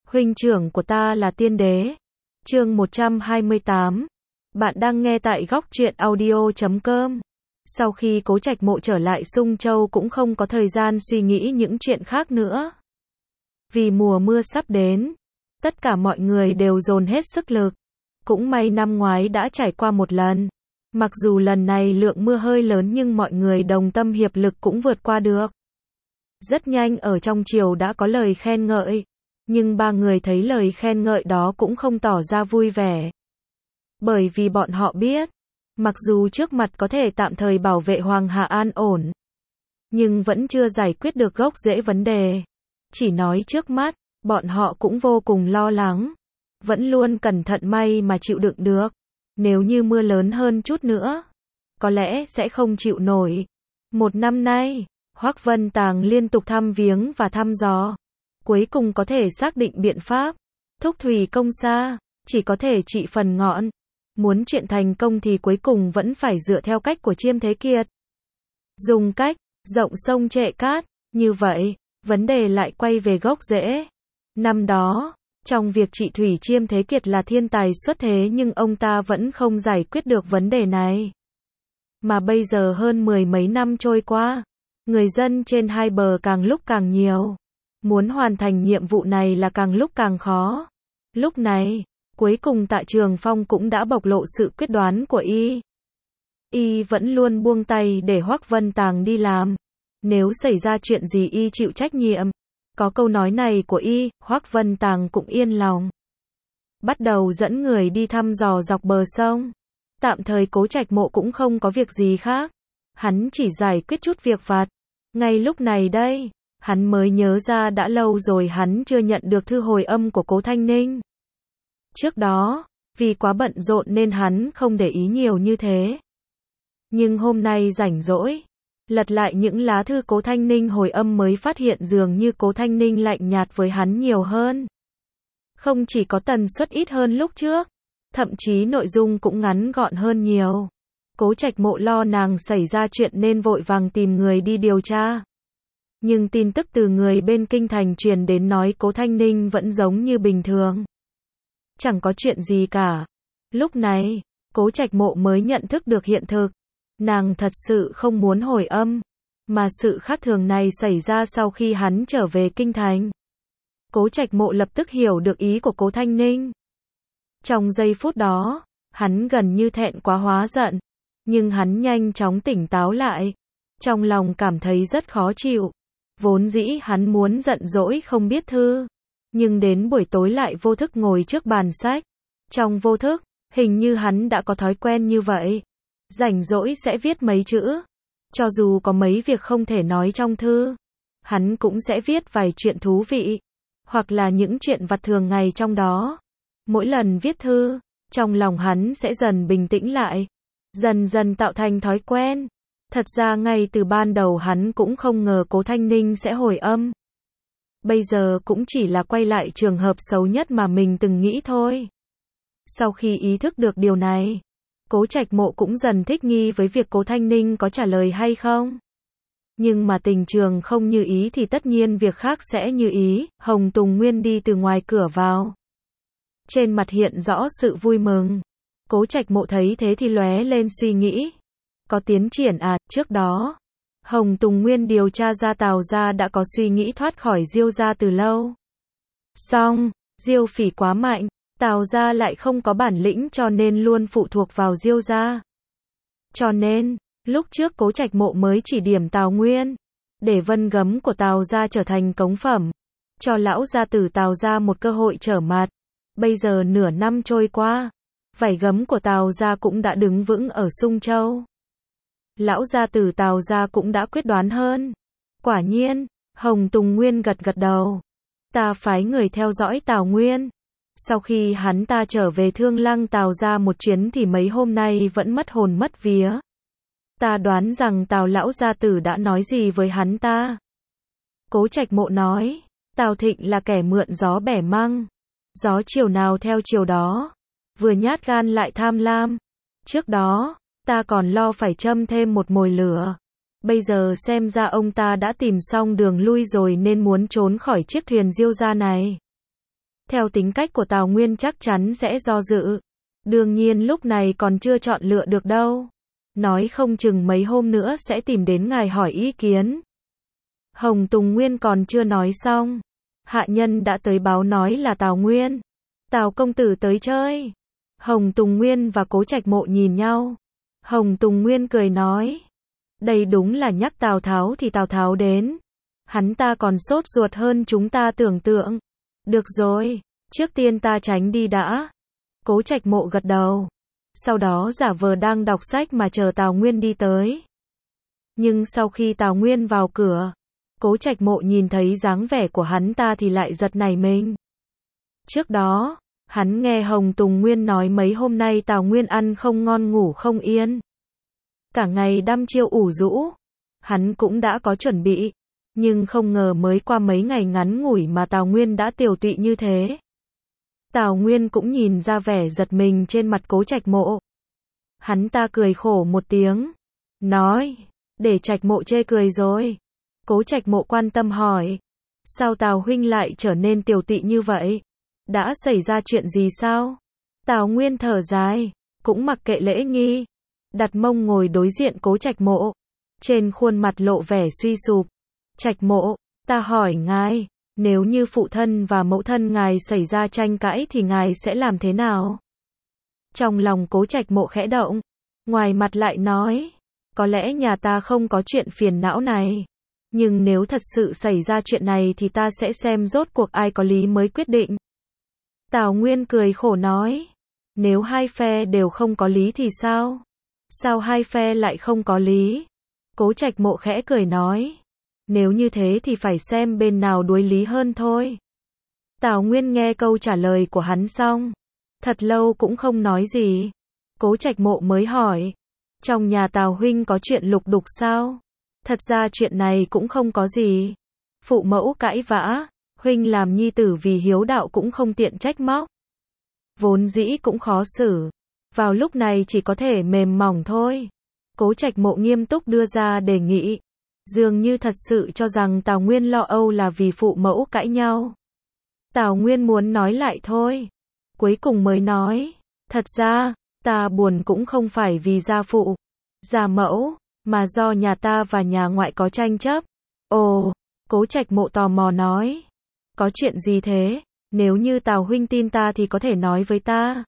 Huynh trưởng của ta là tiên đế. Chương 128. Bạn đang nghe tại góc truyện audio.com. Sau khi Cố Trạch Mộ trở lại Sung Châu cũng không có thời gian suy nghĩ những chuyện khác nữa. Vì mùa mưa sắp đến, tất cả mọi người đều dồn hết sức lực. Cũng may năm ngoái đã trải qua một lần. Mặc dù lần này lượng mưa hơi lớn nhưng mọi người đồng tâm hiệp lực cũng vượt qua được. Rất nhanh ở trong triều đã có lời khen ngợi. Nhưng ba người thấy lời khen ngợi đó cũng không tỏ ra vui vẻ. Bởi vì bọn họ biết, mặc dù trước mặt có thể tạm thời bảo vệ Hoàng Hà an ổn, nhưng vẫn chưa giải quyết được gốc rễ vấn đề. Chỉ nói trước mắt, bọn họ cũng vô cùng lo lắng. Vẫn luôn cẩn thận may mà chịu đựng được. Nếu như mưa lớn hơn chút nữa, có lẽ sẽ không chịu nổi. Một năm nay, Hoắc Vân Tàng liên tục thăm viếng và thăm dò. Cuối cùng có thể xác định biện pháp. Thúc thủy công xa, chỉ có thể trị phần ngọn. Muốn chuyện thành công thì cuối cùng vẫn phải dựa theo cách của Chiêm Thế Kiệt. Dùng cách, rộng sông trệ cát, như vậy, vấn đề lại quay về gốc rễ. Năm đó, trong việc trị thủy Chiêm Thế Kiệt là thiên tài xuất thế nhưng ông ta vẫn không giải quyết được vấn đề này. Mà bây giờ hơn mười mấy năm trôi qua, người dân trên hai bờ càng lúc càng nhiều. Muốn hoàn thành nhiệm vụ này là càng lúc càng khó. Lúc này, cuối cùng Tạ Trường Phong cũng đã bộc lộ sự quyết đoán của y. Y vẫn luôn buông tay để Hoắc Vân Tàng đi làm. Nếu xảy ra chuyện gì y chịu trách nhiệm. Có câu nói này của y, Hoắc Vân Tàng cũng yên lòng. Bắt đầu dẫn người đi thăm dò dọc bờ sông. Tạm thời Cố Trạch Mộ cũng không có việc gì khác. Hắn chỉ giải quyết chút việc vặt. Ngay lúc này đây, hắn mới nhớ ra đã lâu rồi hắn chưa nhận được thư hồi âm của Cố Thanh Ninh. Trước đó, vì quá bận rộn nên hắn không để ý nhiều như thế. Nhưng hôm nay rảnh rỗi, lật lại những lá thư Cố Thanh Ninh hồi âm mới phát hiện dường như Cố Thanh Ninh lạnh nhạt với hắn nhiều hơn. Không chỉ có tần suất ít hơn lúc trước, thậm chí nội dung cũng ngắn gọn hơn nhiều. Cố Trạch Mộ lo nàng xảy ra chuyện nên vội vàng tìm người đi điều tra. Nhưng tin tức từ người bên kinh thành truyền đến nói Cố Thanh Ninh vẫn giống như bình thường. Chẳng có chuyện gì cả. Lúc này, Cố Trạch Mộ mới nhận thức được hiện thực. Nàng thật sự không muốn hồi âm. Mà sự khác thường này xảy ra sau khi hắn trở về kinh thành. Cố Trạch Mộ lập tức hiểu được ý của Cố Thanh Ninh. Trong giây phút đó, hắn gần như thẹn quá hóa giận. Nhưng hắn nhanh chóng tỉnh táo lại. Trong lòng cảm thấy rất khó chịu. Vốn dĩ hắn muốn giận dỗi không biết thư. Nhưng đến buổi tối lại vô thức ngồi trước bàn sách. Trong vô thức, hình như hắn đã có thói quen như vậy. Rảnh rỗi sẽ viết mấy chữ. Cho dù có mấy việc không thể nói trong thư, hắn cũng sẽ viết vài chuyện thú vị. Hoặc là những chuyện vặt thường ngày trong đó. Mỗi lần viết thư, trong lòng hắn sẽ dần bình tĩnh lại. Dần dần tạo thành thói quen. Thật ra ngay từ ban đầu hắn cũng không ngờ Cố Thanh Ninh sẽ hồi âm. Bây giờ cũng chỉ là quay lại trường hợp xấu nhất mà mình từng nghĩ thôi. Sau khi ý thức được điều này, Cố Trạch Mộ cũng dần thích nghi với việc Cố Thanh Ninh có trả lời hay không. Nhưng mà tình trường không như ý thì tất nhiên việc khác sẽ như ý. Hồng Tùng Nguyên đi từ ngoài cửa vào. Trên mặt hiện rõ sự vui mừng. Cố Trạch Mộ thấy thế thì lóe lên suy nghĩ. Có tiến triển à, trước đó, Hồng Tùng Nguyên điều tra ra Tào gia đã có suy nghĩ thoát khỏi Diêu gia từ lâu. Song, Diêu Phỉ quá mạnh, Tào gia lại không có bản lĩnh cho nên luôn phụ thuộc vào Diêu gia. Cho nên, lúc trước Cố Trạch Mộ mới chỉ điểm Tào Nguyên, để vân gấm của Tào gia trở thành cống phẩm, cho lão gia tử Tào gia một cơ hội trở mặt. Bây giờ nửa năm trôi qua, vảy gấm của Tào gia cũng đã đứng vững ở Sung Châu. Lão gia tử Tào gia cũng đã quyết đoán hơn. Quả nhiên, Hồng Tùng Nguyên gật gật đầu. Ta phái người theo dõi Tào Nguyên. Sau khi hắn ta trở về Thương Lăng Tào gia một chuyến thì mấy hôm nay vẫn mất hồn mất vía. Ta đoán rằng Tào lão gia tử đã nói gì với hắn ta. Cố Trạch Mộ nói, Tào Thịnh là kẻ mượn gió bẻ măng. Gió chiều nào theo chiều đó. Vừa nhát gan lại tham lam. Trước đó, ta còn lo phải châm thêm một mồi lửa. Bây giờ xem ra ông ta đã tìm xong đường lui rồi nên muốn trốn khỏi chiếc thuyền Diêu gia này. Theo tính cách của Tào Nguyên chắc chắn sẽ do dự. Đương nhiên lúc này còn chưa chọn lựa được đâu. Nói không chừng mấy hôm nữa sẽ tìm đến ngài hỏi ý kiến. Hồng Tùng Nguyên còn chưa nói xong. Hạ nhân đã tới báo nói là Tào Nguyên. Tào công tử tới chơi. Hồng Tùng Nguyên và Cố Trạch Mộ nhìn nhau. Hồng Tùng Nguyên cười nói. Đây đúng là nhắc Tào Tháo thì Tào Tháo đến. Hắn ta còn sốt ruột hơn chúng ta tưởng tượng. Được rồi, trước tiên ta tránh đi đã. Cố Trạch Mộ gật đầu. Sau đó giả vờ đang đọc sách mà chờ Tào Nguyên đi tới. Nhưng sau khi Tào Nguyên vào cửa, Cố Trạch Mộ nhìn thấy dáng vẻ của hắn ta thì lại giật nảy mình. Trước đó, hắn nghe Hồng Tùng Nguyên nói mấy hôm nay Tào Nguyên ăn không ngon ngủ không yên. Cả ngày đăm chiêu ủ rũ. Hắn cũng đã có chuẩn bị. Nhưng không ngờ mới qua mấy ngày ngắn ngủi mà Tào Nguyên đã tiều tụy như thế. Tào Nguyên cũng nhìn ra vẻ giật mình trên mặt Cố Trạch Mộ. Hắn ta cười khổ một tiếng. Nói, để Trạch Mộ chê cười rồi. Cố Trạch Mộ quan tâm hỏi. Sao Tào huynh lại trở nên tiều tụy như vậy? Đã xảy ra chuyện gì sao? Tào Nguyên thở dài, cũng mặc kệ lễ nghi. Đặt mông ngồi đối diện Cố Trạch Mộ. Trên khuôn mặt lộ vẻ suy sụp. Trạch Mộ, ta hỏi ngài, nếu như phụ thân và mẫu thân ngài xảy ra tranh cãi thì ngài sẽ làm thế nào? Trong lòng Cố Trạch Mộ khẽ động, ngoài mặt lại nói, có lẽ nhà ta không có chuyện phiền não này. Nhưng nếu thật sự xảy ra chuyện này thì ta sẽ xem rốt cuộc ai có lý mới quyết định. Tào Nguyên cười khổ nói, nếu hai phe đều không có lý thì sao? Sao hai phe lại không có lý? Cố Trạch Mộ khẽ cười nói, nếu như thế thì phải xem bên nào đuối lý hơn thôi. Tào Nguyên nghe câu trả lời của hắn xong, thật lâu cũng không nói gì. Cố Trạch Mộ mới hỏi, trong nhà Tào huynh có chuyện lục đục sao? Thật ra chuyện này cũng không có gì. Phụ mẫu cãi vã, huynh làm nhi tử vì hiếu đạo cũng không tiện trách móc. Vốn dĩ cũng khó xử. Vào lúc này chỉ có thể mềm mỏng thôi. Cố Trạch Mộ nghiêm túc đưa ra đề nghị. Dường như thật sự cho rằng Tào Nguyên lo âu là vì phụ mẫu cãi nhau. Tào Nguyên muốn nói lại thôi. Cuối cùng mới nói, thật ra, ta buồn cũng không phải vì gia phụ, gia mẫu, mà do nhà ta và nhà ngoại có tranh chấp. Ồ, Cố Trạch Mộ tò mò nói. Có chuyện gì thế? Nếu như Tào huynh tin ta thì có thể nói với ta.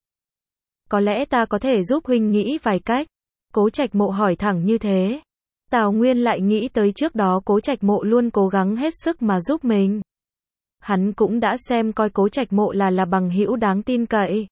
Có lẽ ta có thể giúp huynh nghĩ vài cách. Cố Trạch Mộ hỏi thẳng như thế. Tào Nguyên lại nghĩ tới trước đó Cố Trạch Mộ luôn cố gắng hết sức mà giúp mình. Hắn cũng đã xem coi Cố Trạch Mộ là bằng hữu đáng tin cậy.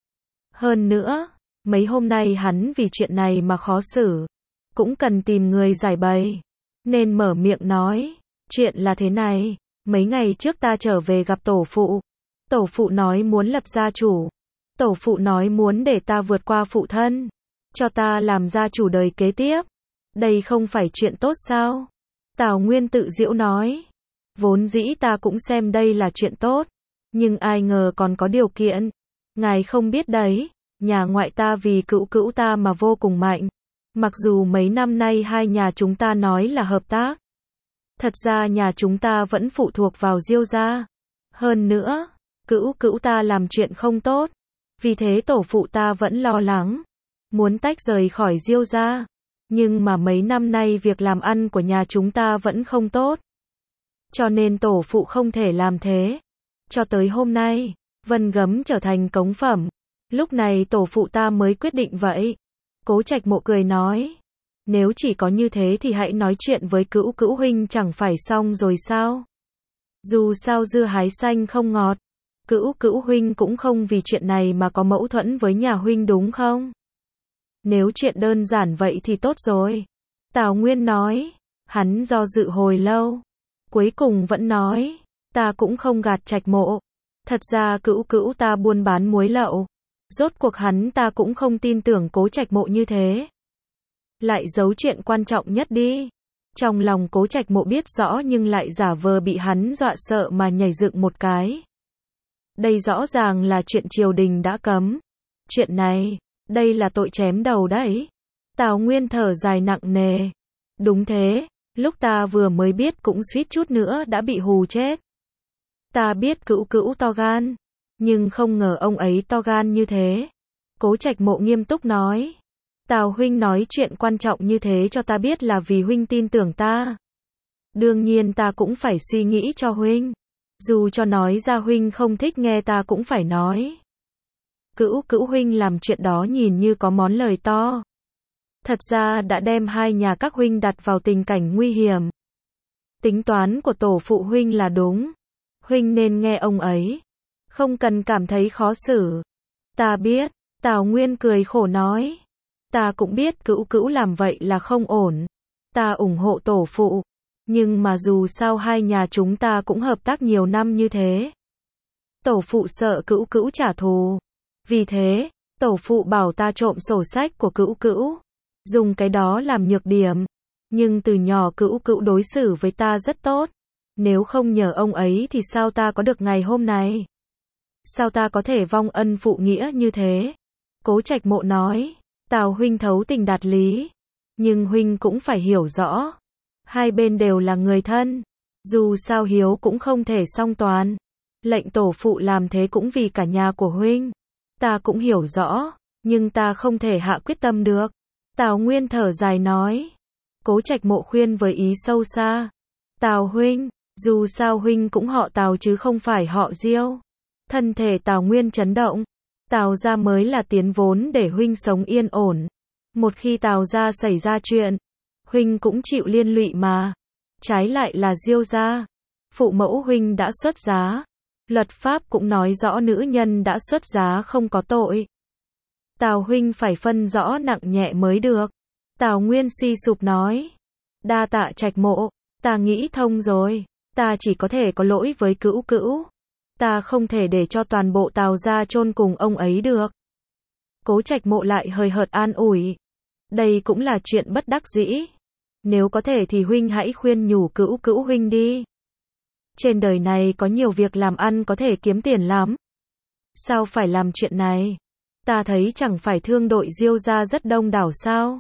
Hơn nữa, mấy hôm nay hắn vì chuyện này mà khó xử, cũng cần tìm người giải bày. Nên mở miệng nói, chuyện là thế này, mấy ngày trước ta trở về gặp tổ phụ. Tổ phụ nói muốn lập gia chủ. Tổ phụ nói muốn để ta vượt qua phụ thân, cho ta làm gia chủ đời kế tiếp. Đây không phải chuyện tốt sao? Tào Nguyên tự giễu nói. Vốn dĩ ta cũng xem đây là chuyện tốt, nhưng ai ngờ còn có điều kiện. Ngài không biết đấy, nhà ngoại ta vì cữu cữu ta mà vô cùng mạnh. Mặc dù mấy năm nay hai nhà chúng ta nói là hợp tác, thật ra nhà chúng ta vẫn phụ thuộc vào Diêu gia. Hơn nữa, cữu cữu ta làm chuyện không tốt, vì thế tổ phụ ta vẫn lo lắng, muốn tách rời khỏi Diêu gia. Nhưng mà mấy năm nay việc làm ăn của nhà chúng ta vẫn không tốt, cho nên tổ phụ không thể làm thế. Cho tới hôm nay, Vân Gấm trở thành cống phẩm. Lúc này tổ phụ ta mới quyết định vậy. Cố Trạch Mộ cười nói, nếu chỉ có như thế thì hãy nói chuyện với cữu cữu huynh chẳng phải xong rồi sao? Dù sao dưa hái xanh không ngọt, cữu cữu huynh cũng không vì chuyện này mà có mâu thuẫn với nhà huynh đúng không? Nếu chuyện đơn giản vậy thì tốt rồi. Tào Nguyên nói, hắn do dự hồi lâu, cuối cùng vẫn nói, ta cũng không gạt Trạch Mộ. Thật ra cữu cữu ta buôn bán muối lậu. Rốt cuộc hắn ta cũng không tin tưởng Cố Trạch Mộ như thế. Lại giấu chuyện quan trọng nhất đi. Trong lòng Cố Trạch Mộ biết rõ nhưng lại giả vờ bị hắn dọa sợ mà nhảy dựng một cái. Đây rõ ràng là chuyện triều đình đã cấm. Chuyện này, đây là tội chém đầu đấy. Tào Nguyên thở dài nặng nề. Đúng thế, lúc ta vừa mới biết cũng suýt chút nữa đã bị hù chết. Ta biết cữu cữu to gan, Nhưng không ngờ ông ấy to gan như thế. Cố Trạch Mộ nghiêm túc nói. Tào huynh nói chuyện quan trọng như thế cho ta biết là vì huynh tin tưởng ta. Đương nhiên ta cũng phải suy nghĩ cho huynh. Dù cho nói ra huynh không thích nghe ta cũng phải nói. Cữu huynh làm chuyện đó nhìn như có món lời to. Thật ra đã đem hai nhà các huynh đặt vào tình cảnh nguy hiểm. Tính toán của tổ phụ huynh là đúng. Huynh nên nghe ông ấy. Không cần cảm thấy khó xử. Ta biết, Tào Nguyên cười khổ nói. Ta cũng biết Cữu làm vậy là không ổn. Ta ủng hộ tổ phụ. Nhưng mà dù sao hai nhà chúng ta cũng hợp tác nhiều năm như thế. Tổ phụ sợ Cữu trả thù. Vì thế, tổ phụ bảo ta trộm sổ sách của Cữu. Dùng cái đó làm nhược điểm. Nhưng từ nhỏ Cữu đối xử với ta rất tốt. Nếu không nhờ ông ấy thì sao ta có được ngày hôm nay? Sao ta có thể vong ân phụ nghĩa như thế? Cố Trạch Mộ nói. Tào huynh thấu tình đạt lý. Nhưng huynh cũng phải hiểu rõ. Hai bên đều là người thân. Dù sao hiếu cũng không thể song toàn. Lệnh tổ phụ làm thế cũng vì cả nhà của huynh. Ta cũng hiểu rõ. Nhưng ta không thể hạ quyết tâm được. Tào Nguyên thở dài nói. Cố Trạch Mộ khuyên với ý sâu xa. Tào huynh, dù sao huynh cũng họ Tào chứ không phải họ Diêu. Thân thể Tào Nguyên chấn động. Tào gia mới là tiến vốn để huynh sống yên ổn. Một khi Tào gia xảy ra chuyện, huynh cũng chịu liên lụy mà. Trái lại là Diêu gia. Phụ mẫu huynh đã xuất giá. Luật pháp cũng nói rõ nữ nhân đã xuất giá không có tội. Tào huynh phải phân rõ nặng nhẹ mới được. Tào Nguyên suy sụp nói. Đa tạ Trạch Mộ, ta nghĩ thông rồi. Ta chỉ có thể có lỗi với Cữu. Ta không thể để cho toàn bộ Tào gia chôn cùng ông ấy được. Cố Trạch Mộ lại hời hợt an ủi. Đây cũng là chuyện bất đắc dĩ. Nếu có thể thì huynh hãy khuyên nhủ Cữu huynh đi. Trên đời này có nhiều việc làm ăn có thể kiếm tiền lắm. Sao phải làm chuyện này? Ta thấy chẳng phải thương đội Diêu gia rất đông đảo sao?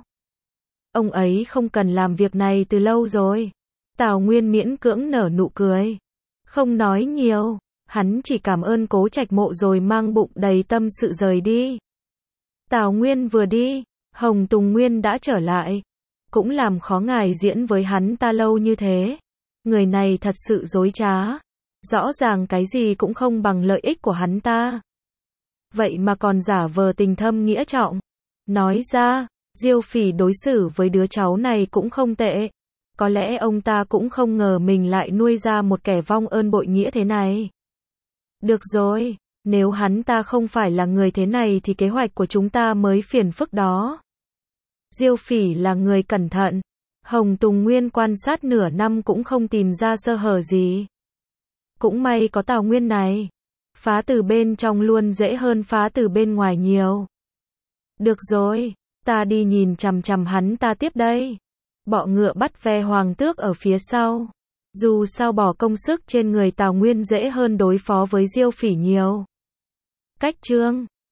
Ông ấy không cần làm việc này từ lâu rồi. Tào Nguyên miễn cưỡng nở nụ cười. Không nói nhiều. Hắn chỉ cảm ơn Cố Trạch Mộ rồi mang bụng đầy tâm sự rời đi. Tào Nguyên vừa đi, Hồng Tùng Nguyên đã trở lại. Cũng làm khó ngài diễn với hắn ta lâu như thế. Người này thật sự dối trá. Rõ ràng cái gì cũng không bằng lợi ích của hắn ta. Vậy mà còn giả vờ tình thâm nghĩa trọng. Nói ra, Diêu Phỉ đối xử với đứa cháu này cũng không tệ. Có lẽ ông ta cũng không ngờ mình lại nuôi ra một kẻ vong ơn bội nghĩa thế này. Được rồi, nếu hắn ta không phải là người thế này thì kế hoạch của chúng ta mới phiền phức đó. Diêu Phỉ là người cẩn thận. Hồng Tùng Nguyên quan sát nửa năm cũng không tìm ra sơ hở gì. Cũng may có Tào Nguyên này. Phá từ bên trong luôn dễ hơn phá từ bên ngoài nhiều. Được rồi, ta đi nhìn chằm chằm hắn ta tiếp đây. Bọ ngựa bắt ve hoàng tước ở phía sau. Dù sao bỏ công sức trên người Tào Nguyên dễ hơn đối phó với Diêu Phỉ nhiều. Cách chương